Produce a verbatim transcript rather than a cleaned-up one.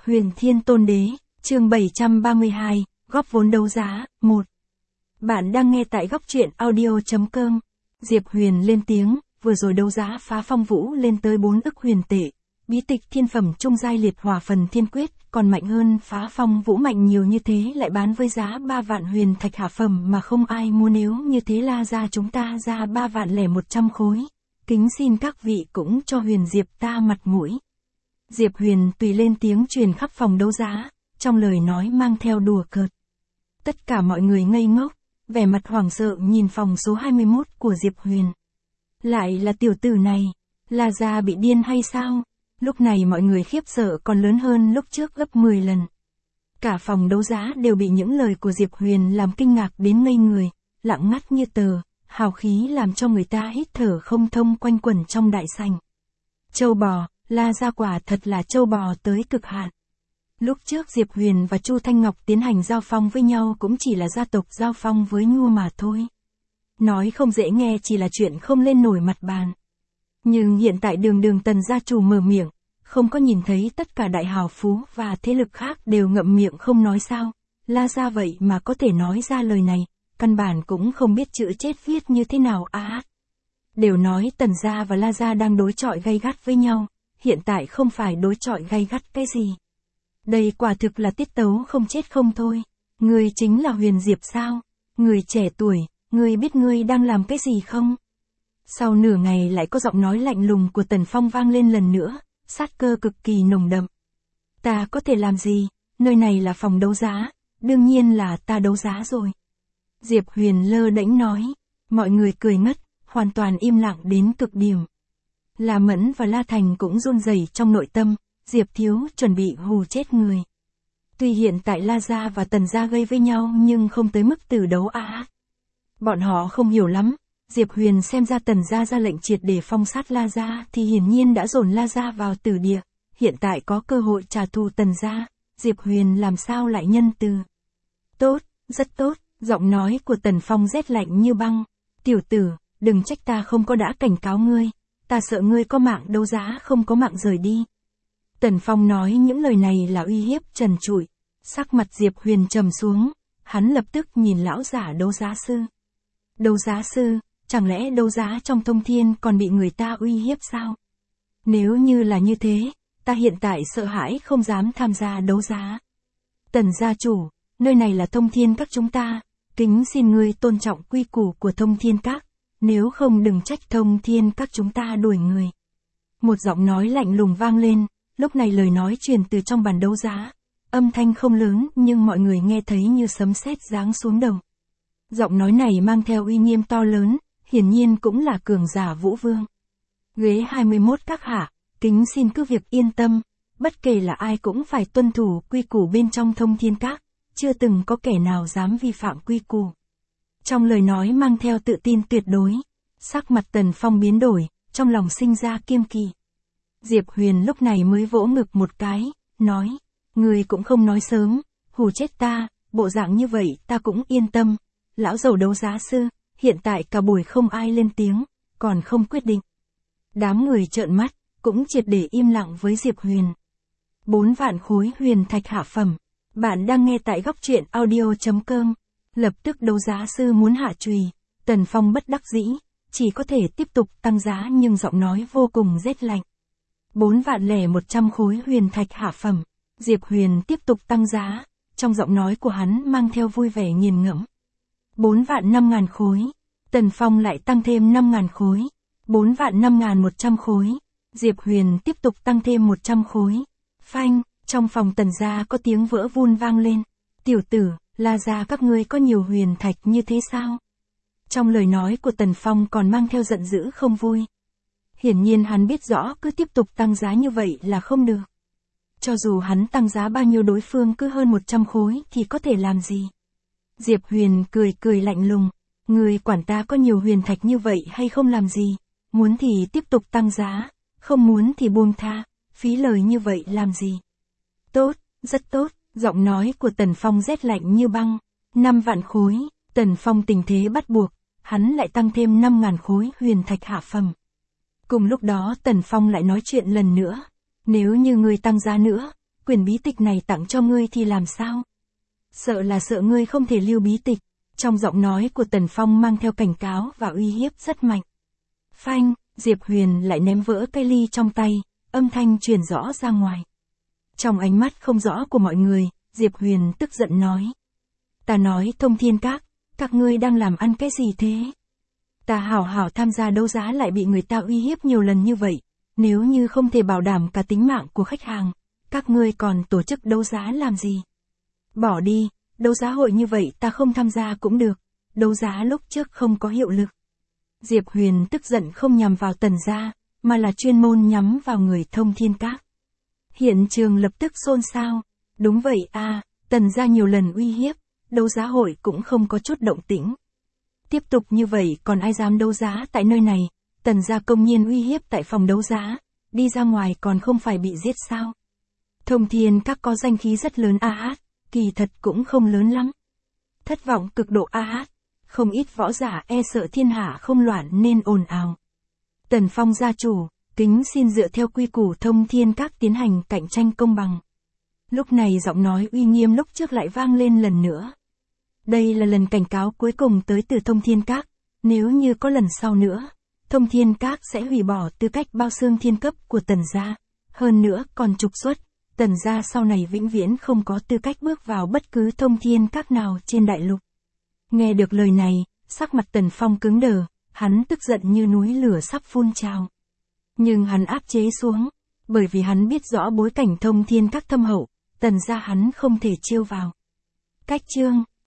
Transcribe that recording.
Huyền Thiên Tôn Đế, chương bảy trăm ba mươi hai, góp vốn đấu giá, một. Bạn đang nghe tại góc truyện audio chấm com. Diệp Huyền lên tiếng, vừa rồi đấu giá phá phong vũ lên tới bốn ức huyền tệ. Bí tịch thiên phẩm trung giai liệt hỏa phần thiên quyết, còn mạnh hơn phá phong vũ mạnh nhiều như thế lại bán với giá ba vạn huyền thạch hạ phẩm mà không ai mua, nếu như thế La ra chúng ta ra ba vạn lẻ một trăm khối. Kính xin các vị cũng cho Huyền Diệp ta mặt mũi. Diệp Huyền tùy lên tiếng truyền khắp phòng đấu giá, trong lời nói mang theo đùa cợt. Tất cả mọi người ngây ngốc, vẻ mặt hoảng sợ nhìn phòng số hai mươi mốt của Diệp Huyền. Lại là tiểu tử này, La gia bị điên hay sao? Lúc này mọi người khiếp sợ còn lớn hơn lúc trước gấp mười lần. Cả phòng đấu giá đều bị những lời của Diệp Huyền làm kinh ngạc đến ngây người, lặng ngắt như tờ, hào khí làm cho người ta hít thở không thông quanh quẩn trong đại sảnh. Châu bò, La gia quả thật là châu bò tới cực hạn. Lúc trước Diệp Huyền và Chu Thanh Ngọc tiến hành giao phong với nhau cũng chỉ là gia tộc giao phong với Nhu mà thôi. Nói không dễ nghe chỉ là chuyện không lên nổi mặt bàn. Nhưng hiện tại đường đường Tần gia chủ mở miệng, không có nhìn thấy tất cả đại hào phú và thế lực khác đều ngậm miệng không nói sao. La gia vậy mà có thể nói ra lời này, căn bản cũng không biết chữ chết viết như thế nào à. Đều nói Tần gia và La gia đang đối chọi gay gắt với nhau, hiện tại không phải đối chọi gay gắt cái gì. Đây quả thực là tiết tấu không chết không thôi. Ngươi chính là Huyền Diệp sao? Người trẻ tuổi, ngươi biết ngươi đang làm cái gì không? Sau nửa ngày lại có giọng nói lạnh lùng của Tần Phong vang lên lần nữa, sát cơ cực kỳ nồng đậm. Ta có thể làm gì? Nơi này là phòng đấu giá, đương nhiên là ta đấu giá rồi. Diệp Huyền lơ đễnh nói, mọi người cười ngất, hoàn toàn im lặng đến cực điểm. La Mẫn và La Thành cũng run rẩy trong nội tâm, Diệp thiếu chuẩn bị hù chết người. Tuy hiện tại La gia và Tần gia gây với nhau nhưng không tới mức tử đấu à. Bọn họ không hiểu lắm, Diệp Huyền xem ra Tần gia ra lệnh triệt để phong sát La gia thì hiển nhiên đã dồn La gia vào tử địa, hiện tại có cơ hội trả thù Tần gia, Diệp Huyền làm sao lại nhân từ. Tốt, rất tốt, giọng nói của Tần Phong rét lạnh như băng. Tiểu tử, đừng trách ta không có đã cảnh cáo ngươi, ta sợ ngươi có mạng đấu giá không có mạng rời đi. Tần Phong nói những lời này là uy hiếp trần trụi, sắc mặt Diệp Huyền trầm xuống, hắn lập tức nhìn lão giả đấu giá sư. Đấu giá sư, chẳng lẽ đấu giá trong thông thiên còn bị người ta uy hiếp sao? Nếu như là như thế, ta hiện tại sợ hãi không dám tham gia đấu giá. Tần gia chủ, nơi này là thông thiên các chúng ta, kính xin ngươi tôn trọng quy củ của thông thiên các, nếu không đừng trách thông thiên các chúng ta đuổi người. Một giọng nói lạnh lùng vang lên. Lúc này lời nói truyền từ trong bàn đấu giá, âm thanh không lớn nhưng mọi người nghe thấy như sấm sét giáng xuống đầu. Giọng nói này mang theo uy nghiêm to lớn, hiển nhiên cũng là cường giả Vũ Vương. Ghế hai mươi mốt các hạ, kính xin cứ việc yên tâm, bất kể là ai cũng phải tuân thủ quy củ bên trong thông thiên các, chưa từng có kẻ nào dám vi phạm quy củ. Trong lời nói mang theo tự tin tuyệt đối, sắc mặt Tần Phong biến đổi, trong lòng sinh ra kiêng kỵ. Diệp Huyền lúc này mới vỗ ngực một cái, nói, người cũng không nói sớm, hù chết ta, bộ dạng như vậy ta cũng yên tâm. Lão giàu đấu giá sư, hiện tại cả buổi không ai lên tiếng, còn không quyết định. Đám người trợn mắt, cũng triệt để im lặng với Diệp Huyền. Bốn vạn khối huyền thạch hạ phẩm, bạn đang nghe tại góc truyện audio chấm com. Lập tức đấu giá sư muốn hạ chùy, Tần Phong bất đắc dĩ, chỉ có thể tiếp tục tăng giá nhưng giọng nói vô cùng rét lạnh. Bốn vạn lẻ một trăm khối huyền thạch hạ phẩm, Diệp Huyền tiếp tục tăng giá, trong giọng nói của hắn mang theo vui vẻ nghiền ngẫm. Bốn vạn năm ngàn khối, Tần Phong lại tăng thêm năm ngàn khối, bốn vạn năm ngàn một trăm khối, Diệp Huyền tiếp tục tăng thêm một trăm khối. Phanh, trong phòng Tần gia có tiếng vỡ vun vang lên. Tiểu tử, La gia các ngươi có nhiều huyền thạch như thế sao? Trong lời nói của Tần Phong còn mang theo giận dữ không vui. Hiển nhiên hắn biết rõ cứ tiếp tục tăng giá như vậy là không được. Cho dù hắn tăng giá bao nhiêu đối phương cứ hơn một trăm khối thì có thể làm gì? Diệp Huyền cười cười lạnh lùng, người quản ta có nhiều huyền thạch như vậy hay không làm gì? Muốn thì tiếp tục tăng giá, không muốn thì buông tha, phí lời như vậy làm gì? Tốt, rất tốt, giọng nói của Tần Phong rét lạnh như băng. Năm vạn khối, Tần Phong tình thế bắt buộc, hắn lại tăng thêm năm ngàn khối huyền thạch hạ phẩm. Cùng lúc đó Tần Phong lại nói chuyện lần nữa, nếu như ngươi tăng giá nữa, quyền bí tịch này tặng cho ngươi thì làm sao? Sợ là sợ ngươi không thể lưu bí tịch. Trong giọng nói của Tần Phong mang theo cảnh cáo và uy hiếp rất mạnh. Phanh, Diệp Huyền lại ném vỡ cái ly trong tay, âm thanh truyền rõ ra ngoài. Trong ánh mắt không rõ của mọi người, Diệp Huyền tức giận nói. Ta nói Thông Thiên Các, các ngươi đang làm ăn cái gì thế? Ta hảo hảo tham gia đấu giá lại bị người ta uy hiếp nhiều lần như vậy, nếu như không thể bảo đảm cả tính mạng của khách hàng, các ngươi còn tổ chức đấu giá làm gì? Bỏ đi, đấu giá hội như vậy ta không tham gia cũng được, đấu giá lúc trước không có hiệu lực. Diệp Huyền tức giận không nhằm vào Tần gia, mà là chuyên môn nhắm vào người Thông Thiên Các. Hiện trường lập tức xôn xao. Đúng vậy a, Tần gia nhiều lần uy hiếp, đấu giá hội cũng không có chút động tĩnh. Tiếp tục như vậy còn ai dám đấu giá tại nơi này? Tần gia công nhiên uy hiếp tại phòng đấu giá, đi ra ngoài còn không phải bị giết sao? Thông Thiên Các có danh khí rất lớn a hát, kỳ thật cũng không lớn lắm. Thất vọng cực độ a hát, không ít võ giả e sợ thiên hạ không loạn nên ồn ào. Tần Phong gia chủ, kính xin dựa theo quy củ Thông Thiên Các tiến hành cạnh tranh công bằng. Lúc này giọng nói uy nghiêm lúc trước lại vang lên lần nữa. Đây là lần cảnh cáo cuối cùng tới từ Thông Thiên Các, nếu như có lần sau nữa, Thông Thiên Các sẽ hủy bỏ tư cách bao xương thiên cấp của Tần gia, hơn nữa còn trục xuất, Tần gia sau này vĩnh viễn không có tư cách bước vào bất cứ Thông Thiên Các nào trên đại lục. Nghe được lời này, sắc mặt Tần Phong cứng đờ, hắn tức giận như núi lửa sắp phun trào. Nhưng hắn áp chế xuống, bởi vì hắn biết rõ bối cảnh Thông Thiên Các thâm hậu, Tần gia hắn không thể chiêu vào. Cách chương